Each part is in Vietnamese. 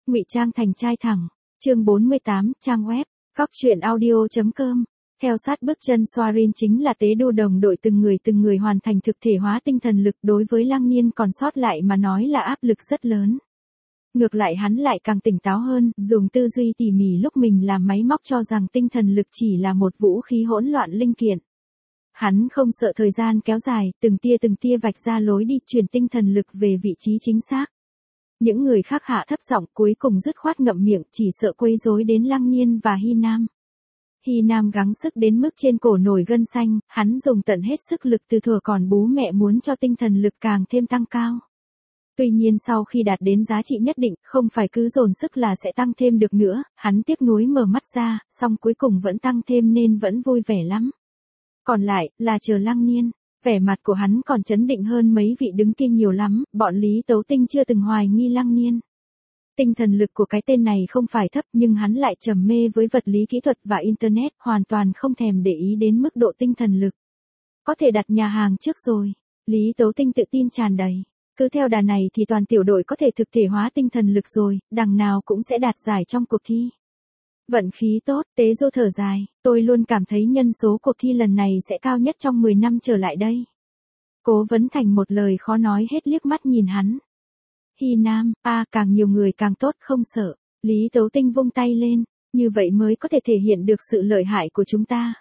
Ngụy trang thành trai thẳng. Chương 48, trang web, cóc-truyện-audio.com. Theo sát bước chân Soarin chính là tế đu đồng đội từng người hoàn thành thực thể hóa tinh thần lực, đối với Lăng Nhiên còn sót lại mà nói là áp lực rất lớn. Ngược lại hắn lại càng tỉnh táo hơn, dùng tư duy tỉ mỉ lúc mình làm máy móc cho rằng tinh thần lực chỉ là một vũ khí hỗn loạn linh kiện. Hắn không sợ thời gian kéo dài, từng tia vạch ra lối đi truyền tinh thần lực về vị trí chính xác. Những người khác hạ thấp giọng, cuối cùng dứt khoát ngậm miệng, chỉ sợ quấy rối đến Lăng Nhiên và Hy Nam. Hy Nam gắng sức đến mức trên cổ nổi gân xanh, hắn dùng tận hết sức lực từ thuở còn bú mẹ muốn cho tinh thần lực càng thêm tăng cao. Tuy nhiên sau khi đạt đến giá trị nhất định, không phải cứ dồn sức là sẽ tăng thêm được nữa, hắn tiếc nuối mở mắt ra, song cuối cùng vẫn tăng thêm nên vẫn vui vẻ lắm. Còn lại, là chờ Lăng Nhiên. Vẻ mặt của hắn còn chấn định hơn mấy vị đứng kia nhiều lắm, bọn Lý Tấu Tinh chưa từng hoài nghi Lăng Nhiên. Tinh thần lực của cái tên này không phải thấp nhưng hắn lại trầm mê với vật lý kỹ thuật và Internet, hoàn toàn không thèm để ý đến mức độ tinh thần lực. Có thể đặt nhà hàng trước rồi. Lý Tấu Tinh tự tin tràn đầy. Cứ theo đà này thì toàn tiểu đội có thể thực thể hóa tinh thần lực rồi, đằng nào cũng sẽ đạt giải trong cuộc thi. Vận khí tốt, Tế Du thở dài, tôi luôn cảm thấy nhân số cuộc thi lần này sẽ cao nhất trong 10 năm trở lại đây. Cố Vấn Thành một lời khó nói hết liếc mắt nhìn hắn. Hy Nam, càng nhiều người càng tốt, không sợ. Lý Tấu Tinh vung tay lên, như vậy mới có thể thể hiện được sự lợi hại của chúng ta.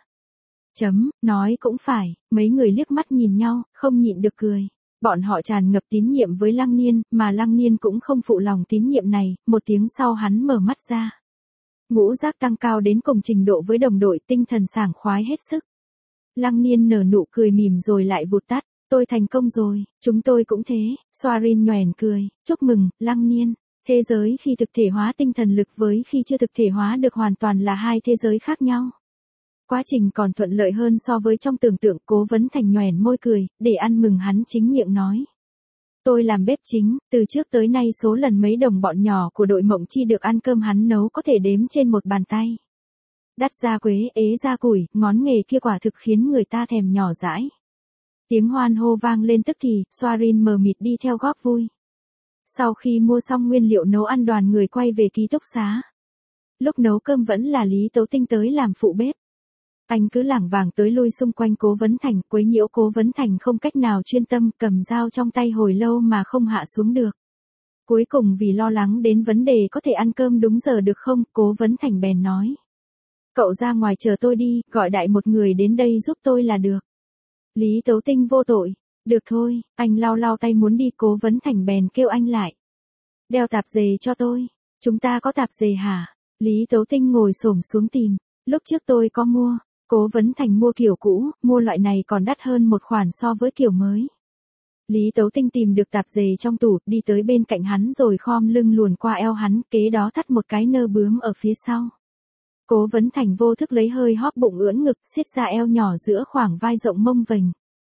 Nói cũng phải, mấy người liếc mắt nhìn nhau, không nhịn được cười. Bọn họ tràn ngập tín nhiệm với Lăng Nhiên, mà Lăng Nhiên cũng không phụ lòng tín nhiệm này, một tiếng sau hắn mở mắt ra. Ngũ giác tăng cao đến cùng trình độ với đồng đội, tinh thần sảng khoái hết sức. Lăng Nhiên nở nụ cười mỉm rồi lại vụt tắt, tôi thành công rồi, chúng tôi cũng thế. Soarin nhoẻn cười, chúc mừng, Lăng Nhiên. Thế giới khi thực thể hóa tinh thần lực với khi chưa thực thể hóa được hoàn toàn là hai thế giới khác nhau. Quá trình còn thuận lợi hơn so với trong tưởng tượng. Cố Vấn Thành nhoẻn môi cười, để ăn mừng hắn chính miệng nói. Tôi làm bếp chính, từ trước tới nay số lần mấy đồng bọn nhỏ của đội Mộng Chi được ăn cơm hắn nấu có thể đếm trên một bàn tay. Đắt ra quế, ế ra củi, ngón nghề kia quả thực khiến người ta thèm nhỏ dãi. Tiếng hoan hô vang lên tức thì, Soarin mờ mịt đi theo góp vui. Sau khi mua xong nguyên liệu nấu ăn, đoàn người quay về ký túc xá. Lúc nấu cơm vẫn là Lý Tấu Tinh tới làm phụ bếp. Anh cứ lảng vảng tới lui xung quanh Cố Vấn Thành, quấy nhiễu Cố Vấn Thành không cách nào chuyên tâm, cầm dao trong tay hồi lâu mà không hạ xuống được. Cuối cùng vì lo lắng đến vấn đề có thể ăn cơm đúng giờ được không, Cố Vấn Thành bèn nói. Cậu ra ngoài chờ tôi đi, gọi đại một người đến đây giúp tôi là được. Lý Tấu Tinh vô tội. Được thôi, anh lau tay muốn đi. Cố Vấn Thành bèn kêu anh lại. Đeo tạp dề cho tôi. Chúng ta có tạp dề hả? Lý Tấu Tinh ngồi xổm xuống tìm. Lúc trước tôi có mua. Cố Vấn Thành mua kiểu cũ, mua loại này còn đắt hơn một khoản so với kiểu mới. Lý Tấu Tinh tìm được tạp dề trong tủ, đi tới bên cạnh hắn rồi khom lưng luồn qua eo hắn, kế đó thắt một cái nơ bướm ở phía sau. Cố Vấn Thành vô thức lấy hơi hóp bụng ưỡn ngực, siết ra eo nhỏ giữa khoảng vai rộng mông vềnh.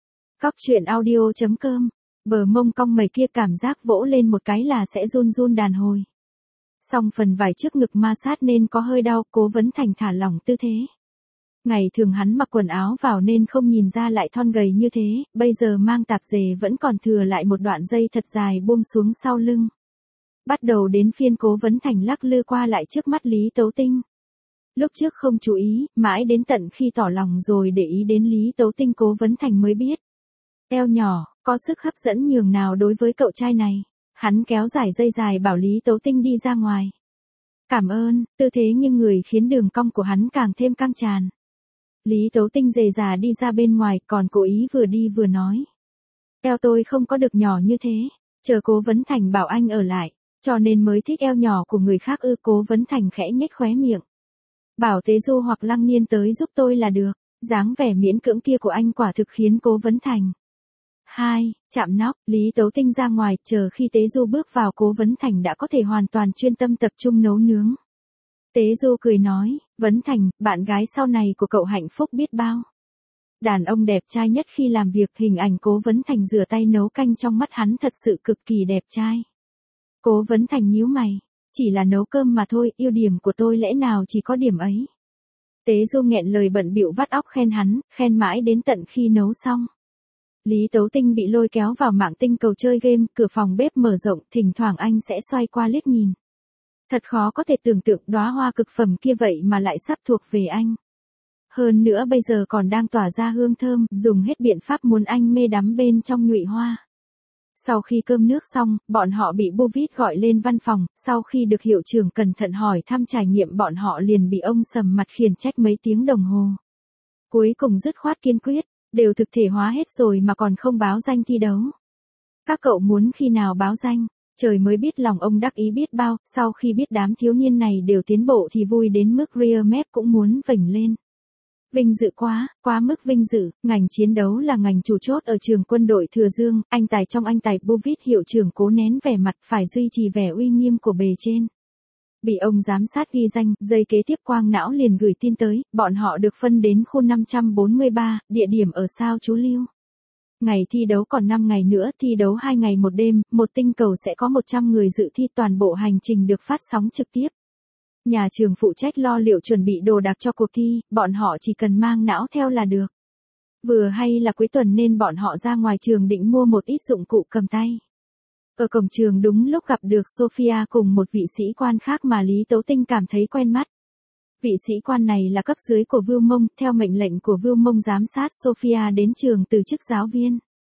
Cóc-truyện-audio.com. Bờ mông cong mày kia cảm giác vỗ lên một cái là sẽ run đàn hồi. Song phần vải trước ngực ma sát nên có hơi đau, Cố Vấn Thành thả lỏng tư thế. Ngày thường hắn mặc quần áo vào nên không nhìn ra lại thon gầy như thế, bây giờ mang tạp dề vẫn còn thừa lại một đoạn dây thật dài buông xuống sau lưng. Bắt đầu đến phiên Cố Vấn Thành lắc lư qua lại trước mắt Lý Tấu Tinh. Lúc trước không chú ý, mãi đến tận khi tỏ lòng rồi để ý đến Lý Tấu Tinh, Cố Vấn Thành mới biết. Eo nhỏ, có sức hấp dẫn nhường nào đối với cậu trai này. Hắn kéo giải dây dài bảo Lý Tấu Tinh đi ra ngoài. Cảm ơn, tư thế nhưng người khiến đường cong của hắn càng thêm căng tràn. Lý Tấu Tinh dề dà đi ra bên ngoài, còn cố ý vừa đi vừa nói. Eo tôi không có được nhỏ như thế, chờ Cố Vấn Thành bảo anh ở lại, cho nên mới thích eo nhỏ của người khác ư. Cố Vấn Thành khẽ nhếch khóe miệng. Bảo Tế Du hoặc Lăng Nhiên tới giúp tôi là được. Dáng vẻ miễn cưỡng kia của anh quả thực khiến Cố Vấn Thành. Chạm nóc, Lý Tấu Tinh ra ngoài, chờ khi Tế Du bước vào Cố Vấn Thành đã có thể hoàn toàn chuyên tâm tập trung nấu nướng. Tế Du cười nói, Vấn Thành, bạn gái sau này của cậu hạnh phúc biết bao. Đàn ông đẹp trai nhất khi làm việc, hình ảnh Cố Vấn Thành rửa tay nấu canh trong mắt hắn thật sự cực kỳ đẹp trai. Cố Vấn Thành nhíu mày, chỉ là nấu cơm mà thôi, ưu điểm của tôi lẽ nào chỉ có điểm ấy. Tế Du nghẹn lời bận bịu vắt óc khen hắn, khen mãi đến tận khi nấu xong. Lý Tấu Tinh bị lôi kéo vào mạng tinh cầu chơi game, cửa phòng bếp mở rộng, thỉnh thoảng anh sẽ xoay qua liếc nhìn. Thật khó có thể tưởng tượng đóa hoa cực phẩm kia vậy mà lại sắp thuộc về anh. Hơn nữa bây giờ còn đang tỏa ra hương thơm, dùng hết biện pháp muốn anh mê đắm bên trong nhụy hoa. Sau khi cơm nước xong, bọn họ bị Bovis gọi lên văn phòng, sau khi được hiệu trưởng cẩn thận hỏi thăm trải nghiệm bọn họ liền bị ông sầm mặt khiển trách mấy tiếng đồng hồ. Cuối cùng dứt khoát kiên quyết, đều thực thể hóa hết rồi mà còn không báo danh thi đấu. Các cậu muốn khi nào báo danh? Trời mới biết lòng ông đắc ý biết bao, sau khi biết đám thiếu niên này đều tiến bộ thì vui đến mức rear map cũng muốn vểnh lên. Vinh dự quá mức vinh dự, ngành chiến đấu là ngành chủ chốt ở trường quân đội Thừa Dương, anh tài trong anh tài Bovis hiệu trưởng cố nén vẻ mặt phải duy trì vẻ uy nghiêm của bề trên. Bị ông giám sát ghi danh, giây kế tiếp quang não liền gửi tin tới, bọn họ được phân đến khu 543, địa điểm ở sao chú Lưu. Ngày thi đấu còn 5 ngày nữa, thi đấu 2 ngày 1 đêm, một tinh cầu sẽ có 100 người dự thi, toàn bộ hành trình được phát sóng trực tiếp. Nhà trường phụ trách lo liệu chuẩn bị đồ đạc cho cuộc thi, bọn họ chỉ cần mang não theo là được. Vừa hay là cuối tuần nên bọn họ ra ngoài trường định mua một ít dụng cụ cầm tay. Ở cổng trường đúng lúc gặp được Sophia cùng một vị sĩ quan khác mà Lý Tấu Tinh cảm thấy quen mắt. Vị sĩ quan này là cấp dưới của Vưu Mông, theo mệnh lệnh của Vưu Mông giám sát Sophia đến trường từ chức giáo viên.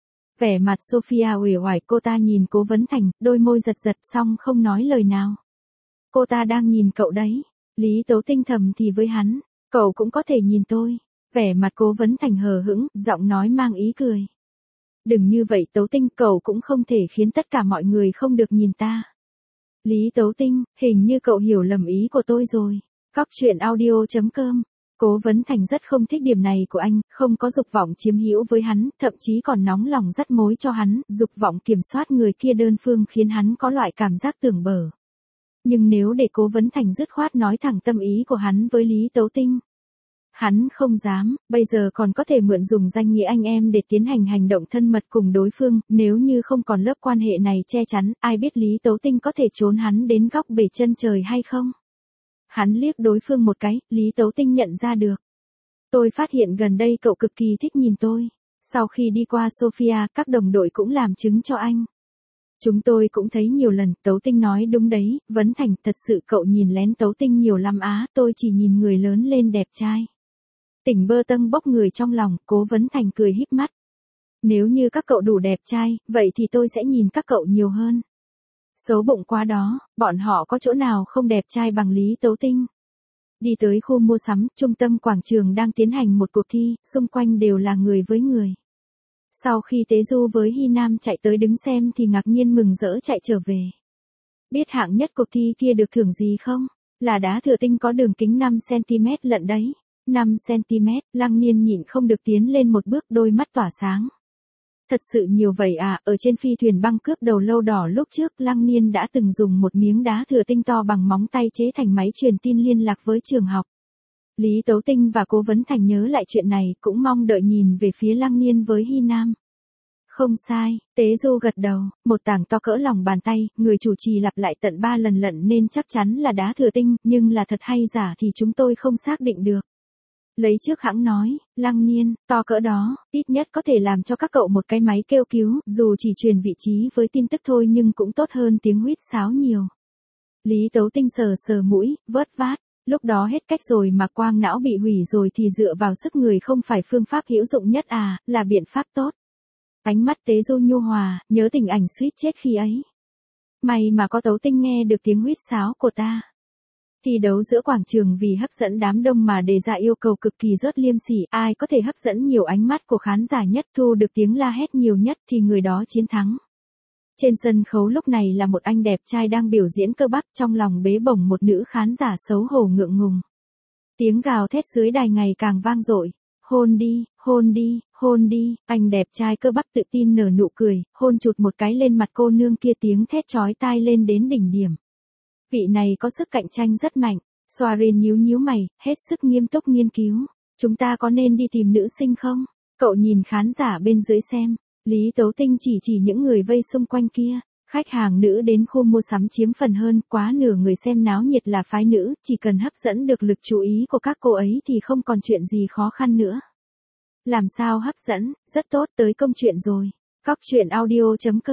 Vẻ mặt Sophia uể oải, cô ta nhìn Cố Vấn Thành, đôi môi giật giật xong không nói lời nào. Cô ta đang nhìn cậu đấy. Lý Tấu Tinh thầm thì với hắn, cậu cũng có thể nhìn tôi. Vẻ mặt Cố Vấn Thành hờ hững, giọng nói mang ý cười. Đừng như vậy Tấu Tinh, cậu cũng không thể khiến tất cả mọi người không được nhìn ta. Lý Tấu Tinh, hình như cậu hiểu lầm ý của tôi rồi. Cóc truyện audio.com. Cố Vấn Thành rất không thích điểm này của anh, không có dục vọng chiếm hữu với hắn, thậm chí còn nóng lòng dắt mối cho hắn, dục vọng kiểm soát người kia đơn phương khiến hắn có loại cảm giác tưởng bở. Nhưng nếu để Cố Vấn Thành dứt khoát nói thẳng tâm ý của hắn với Lý Tấu Tinh, hắn không dám, bây giờ còn có thể mượn dùng danh nghĩa anh em để tiến hành hành động thân mật cùng đối phương, nếu như không còn lớp quan hệ này che chắn, ai biết Lý Tấu Tinh có thể trốn hắn đến góc bể chân trời hay không? Hắn liếc đối phương một cái, Lý Tấu Tinh nhận ra được. Tôi phát hiện gần đây cậu cực kỳ thích nhìn tôi. Sau khi đi qua Sophia, các đồng đội cũng làm chứng cho anh. Chúng tôi cũng thấy nhiều lần, Tấu Tinh nói đúng đấy, Vấn Thành, thật sự cậu nhìn lén Tấu Tinh nhiều lắm á, tôi chỉ nhìn người lớn lên đẹp trai. Tỉnh bơ tâng bốc người trong lòng, Cố Vấn Thành cười híp mắt. Nếu như các cậu đủ đẹp trai, vậy thì tôi sẽ nhìn các cậu nhiều hơn. Xấu bụng quá đó, bọn họ có chỗ nào không đẹp trai bằng Lý Tấu Tinh. Đi tới khu mua sắm, trung tâm quảng trường đang tiến hành một cuộc thi, xung quanh đều là người với người. Sau khi Tế Du với Hy Nam chạy tới đứng xem thì ngạc nhiên mừng rỡ chạy trở về. Biết hạng nhất cuộc thi kia được thưởng gì không? Là đá thửa tinh có đường kính 5cm lận đấy. 5cm, Lăng Niên nhịn không được tiến lên một bước, đôi mắt tỏa sáng. Thật sự nhiều vậy à, ở trên phi thuyền băng cướp đầu lâu đỏ lúc trước Lăng Niên đã từng dùng một miếng đá thửa tinh to bằng móng tay chế thành máy truyền tin liên lạc với trường học. Lý Tấu Tinh và Cố Vấn Thành nhớ lại chuyện này cũng mong đợi nhìn về phía Lăng Niên với Hy Nam. Không sai, Tế Du gật đầu, một tảng to cỡ lòng bàn tay, người chủ trì lặp lại tận 3 lần lận nên chắc chắn là đá thửa tinh, nhưng là thật hay giả thì chúng tôi không xác định được. Lấy trước hãng nói, Lăng Niên, to cỡ đó, ít nhất có thể làm cho các cậu một cái máy kêu cứu, dù chỉ truyền vị trí với tin tức thôi nhưng cũng tốt hơn tiếng huýt sáo nhiều. Lý Tấu Tinh sờ sờ mũi, vớt vát, lúc đó hết cách rồi mà quang não bị hủy rồi thì dựa vào sức người không phải phương pháp hữu dụng nhất à, là biện pháp tốt. Ánh mắt Tế Du nhu hòa, nhớ tình ảnh suýt chết khi ấy. May mà có Tấu Tinh nghe được tiếng huýt sáo của ta. Thi đấu giữa quảng trường vì hấp dẫn đám đông mà đề ra yêu cầu cực kỳ rớt liêm sỉ, ai có thể hấp dẫn nhiều ánh mắt của khán giả nhất, thu được tiếng la hét nhiều nhất thì người đó chiến thắng. Trên sân khấu lúc này là một anh đẹp trai đang biểu diễn cơ bắp, trong lòng bế bổng một nữ khán giả xấu hổ ngượng ngùng. Tiếng gào thét dưới đài ngày càng vang dội. Hôn đi, hôn đi, hôn đi, anh đẹp trai cơ bắp tự tin nở nụ cười, hôn chụt một cái lên mặt cô nương kia, tiếng thét chói tai lên đến đỉnh điểm. Vị này có sức cạnh tranh rất mạnh. Soarin nhíu nhíu mày, hết sức nghiêm túc nghiên cứu. Chúng ta có nên đi tìm nữ sinh không? Cậu nhìn khán giả bên dưới xem. Lý Tấu Tinh chỉ những người vây xung quanh kia. Khách hàng nữ đến khu mua sắm chiếm phần hơn, quá nửa người xem náo nhiệt là phái nữ, chỉ cần hấp dẫn được lực chú ý của các cô ấy thì không còn chuyện gì khó khăn nữa. Làm sao hấp dẫn, rất tốt, tới công chuyện rồi. Cóc truyện audio.com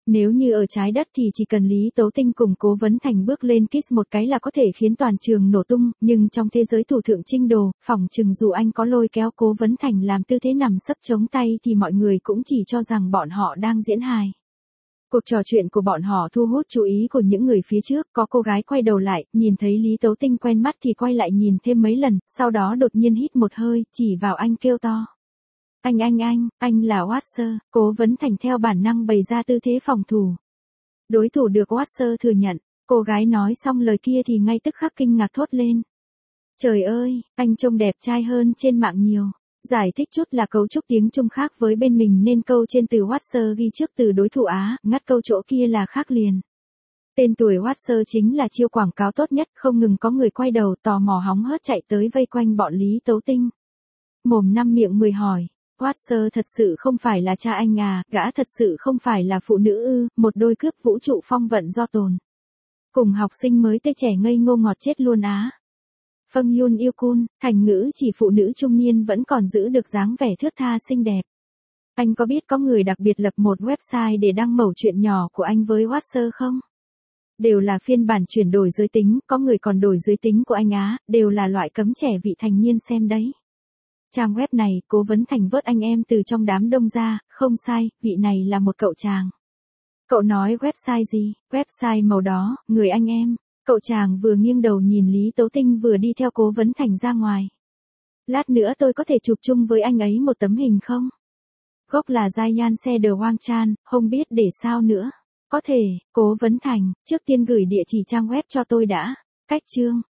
Nếu như ở trái đất thì chỉ cần Lý Tố Tinh cùng Cố Vấn Thành bước lên kiss một cái là có thể khiến toàn trường nổ tung, nhưng trong thế giới thủ thượng trinh đồ, phỏng chừng dù anh có lôi kéo Cố Vấn Thành làm tư thế nằm sấp chống tay thì mọi người cũng chỉ cho rằng bọn họ đang diễn hài. Cuộc trò chuyện của bọn họ thu hút chú ý của những người phía trước, có cô gái quay đầu lại, nhìn thấy Lý Tố Tinh quen mắt thì quay lại nhìn thêm mấy lần, sau đó đột nhiên hít một hơi, chỉ vào anh kêu to. Anh là Watson, Cố Vấn Thành theo bản năng bày ra tư thế phòng thủ. Đối thủ được Watson thừa nhận, cô gái nói xong lời kia thì ngay tức khắc kinh ngạc thốt lên. Trời ơi, anh trông đẹp trai hơn trên mạng nhiều. Giải thích chút là cấu trúc tiếng Trung khác với bên mình nên câu trên từ Watson ghi trước từ đối thủ Á, ngắt câu chỗ kia là khác liền. Tên tuổi Watson chính là chiêu quảng cáo tốt nhất, không ngừng có người quay đầu tò mò hóng hớt chạy tới vây quanh bọn Lý Tố Tinh. Mồm năm miệng 10 hỏi. Watson thật sự không phải là cha anh à, gã thật sự không phải là phụ nữ ư, một đôi cướp vũ trụ phong vận do tồn. Cùng học sinh mới tê trẻ ngây ngô ngọt chết luôn á. Phân Yun yêu Kun, thành ngữ chỉ phụ nữ trung niên vẫn còn giữ được dáng vẻ thướt tha xinh đẹp. Anh có biết có người đặc biệt lập một website để đăng mẩu chuyện nhỏ của anh với Watson không? Đều là phiên bản chuyển đổi giới tính, có người còn đổi giới tính của anh á, đều là loại cấm trẻ vị thành niên xem đấy. Trang web này, Cố Vấn Thành vớt anh em từ trong đám đông ra, không sai, vị này là một cậu chàng. Cậu nói website gì? Website màu đó, người anh em. Cậu chàng vừa nghiêng đầu nhìn Lý Tố Tinh vừa đi theo Cố Vấn Thành ra ngoài. Lát nữa tôi có thể chụp chung với anh ấy một tấm hình không? Gốc là Giant Se de Wang Chan, không biết để sao nữa. Có thể, Cố Vấn Thành, trước tiên gửi địa chỉ trang web cho tôi đã. Cách chương.